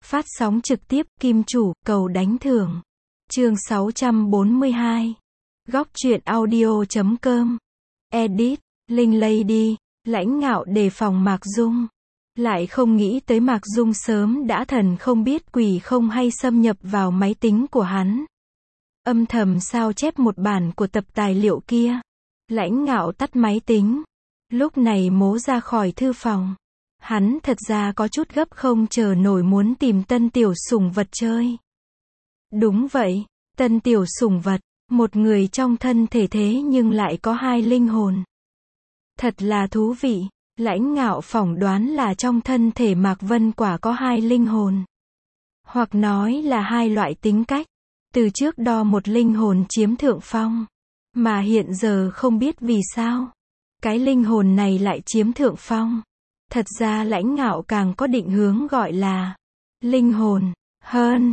Phát sóng trực tiếp, kim chủ, cầu đánh thưởng. Chương 642. Góc truyện audio.com. Edit, Linh Lady, lãnh ngạo đề phòng Mạc Dung. Lại không nghĩ tới Mạc Dung sớm đã thần không biết quỷ không hay xâm nhập vào máy tính của hắn. Âm thầm sao chép một bản của tập tài liệu kia. Lãnh ngạo tắt máy tính. Lúc này mố ra khỏi thư phòng. Hắn thật ra có chút gấp không chờ nổi muốn tìm tân tiểu sủng vật chơi. Đúng vậy, tân tiểu sủng vật, một người trong thân thể thế nhưng lại có hai linh hồn. Thật là thú vị, lãnh ngạo phỏng đoán là trong thân thể Mạc Vân Quả có hai linh hồn. Hoặc nói là hai loại tính cách. Từ trước đo một linh hồn chiếm thượng phong. Mà hiện giờ không biết vì sao. Cái linh hồn này lại chiếm thượng phong. Thật ra lãnh ngạo càng có định hướng gọi là linh hồn hơn.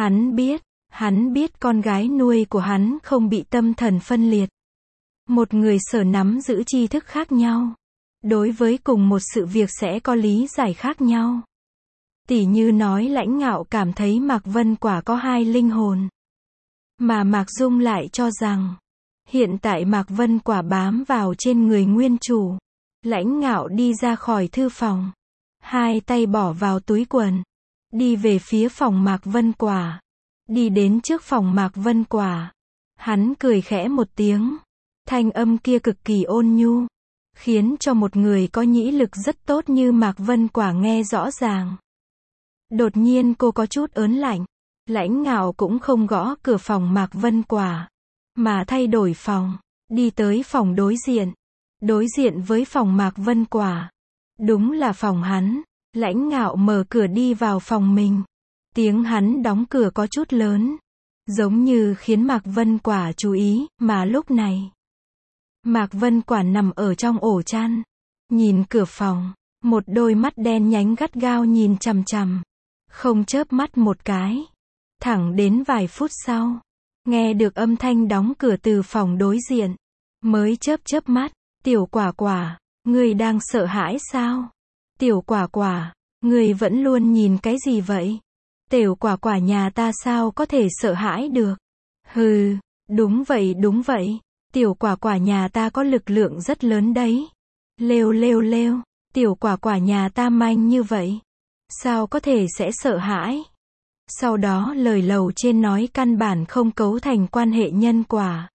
Hắn biết con gái nuôi của hắn không bị tâm thần phân liệt. Một người sở nắm giữ tri thức khác nhau. Đối với cùng một sự việc sẽ có lý giải khác nhau. Tỉ như nói lãnh ngạo cảm thấy Mạc Vân Quả có hai linh hồn. Mà Mạc Dung lại cho rằng hiện tại Mạc Vân Quả bám vào trên người nguyên chủ. Lãnh ngạo đi ra khỏi thư phòng. Hai tay bỏ vào túi quần. Đi về phía phòng Mạc Vân Quả. Đi đến trước phòng Mạc Vân Quả. Hắn cười khẽ một tiếng. Thanh âm kia cực kỳ ôn nhu. Khiến cho một người có nhĩ lực rất tốt như Mạc Vân Quả nghe rõ ràng. Đột nhiên cô có chút ớn lạnh. Lãnh ngạo cũng không gõ cửa phòng Mạc Vân Quả. Mà thay đổi phòng. Đi tới phòng đối diện. Đối diện với phòng Mạc Vân Quả. Đúng là phòng hắn. Lãnh ngạo mở cửa đi vào phòng mình. Tiếng hắn đóng cửa có chút lớn. Giống như khiến Mạc Vân Quả chú ý, mà lúc này. Mạc Vân Quả nằm ở trong ổ chăn. Nhìn cửa phòng. Một đôi mắt đen nhánh gắt gao nhìn chằm chằm. Không chớp mắt một cái. Thẳng đến vài phút sau. Nghe được âm thanh đóng cửa từ phòng đối diện. Mới chớp mắt. Tiểu Quả Quả, ngươi đang sợ hãi sao? Tiểu Quả Quả, ngươi vẫn luôn nhìn cái gì vậy? Tiểu Quả Quả nhà ta sao có thể sợ hãi được? Hừ, đúng vậy. Tiểu Quả Quả nhà ta có lực lượng rất lớn đấy. Lêu, Tiểu Quả Quả nhà ta manh như vậy. Sao có thể sẽ sợ hãi? Sau đó lời lầu trên nói căn bản không cấu thành quan hệ nhân quả.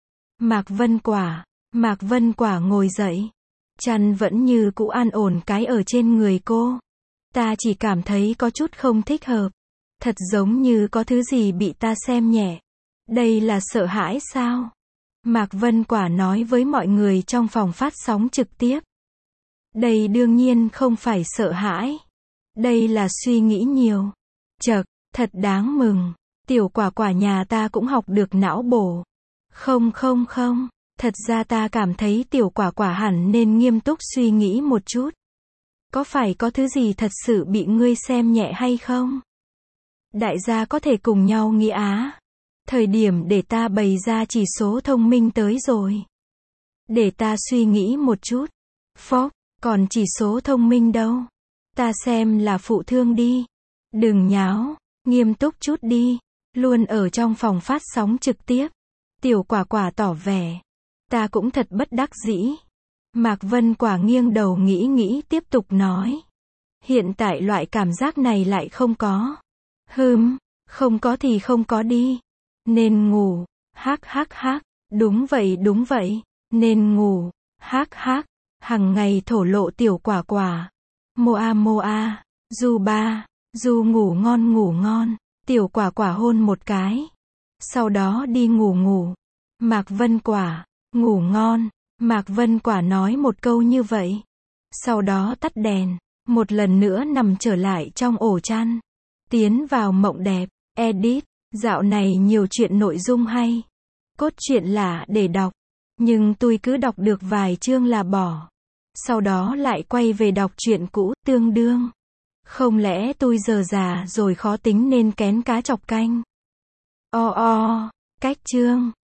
Mạc Vân Quả ngồi dậy. Chăn vẫn như cũ an ổn cái ở trên người cô. Ta chỉ cảm thấy có chút không thích hợp. Thật giống như có thứ gì bị ta xem nhẹ. Đây là sợ hãi sao? Mạc Vân Quả nói với mọi người trong phòng phát sóng trực tiếp. Đây đương nhiên không phải sợ hãi. Đây là suy nghĩ nhiều. Chậc, thật đáng mừng. Tiểu Quả Quả nhà ta cũng học được não bổ. Không. Thật ra ta cảm thấy Tiểu Quả Quả hẳn nên nghiêm túc suy nghĩ một chút. Có phải có thứ gì thật sự bị ngươi xem nhẹ hay không? Đại gia có thể cùng nhau nghĩ á. Thời điểm để ta bày ra chỉ số thông minh tới rồi. Để ta suy nghĩ một chút. Phốc, còn chỉ số thông minh đâu? Ta xem là phụ thương đi. Đừng nháo, nghiêm túc chút đi. Luôn ở trong phòng phát sóng trực tiếp. Tiểu Quả Quả tỏ vẻ. Ta cũng thật bất đắc dĩ. Mạc Vân Quả nghiêng đầu nghĩ tiếp tục nói. Hiện tại loại cảm giác này lại không có. Không có thì không có đi. Nên ngủ. Hắc. Đúng vậy. Nên ngủ. Hắc. Hằng ngày thổ lộ Tiểu Quả Quả. Moa. Du ngủ ngon. Tiểu Quả Quả hôn một cái. Sau đó đi ngủ. Mạc Vân Quả. Ngủ ngon. Mạc Vân Quả nói một câu như vậy. Sau đó tắt đèn. Một lần nữa nằm trở lại trong ổ chăn. Tiến vào mộng đẹp. Edit. Dạo này nhiều chuyện nội dung hay. Cốt truyện là để đọc. Nhưng tôi cứ đọc được vài chương là bỏ. Sau đó lại quay về đọc truyện cũ, tương đương. Không lẽ tôi giờ già rồi khó tính nên kén cá chọc canh. Cách chương.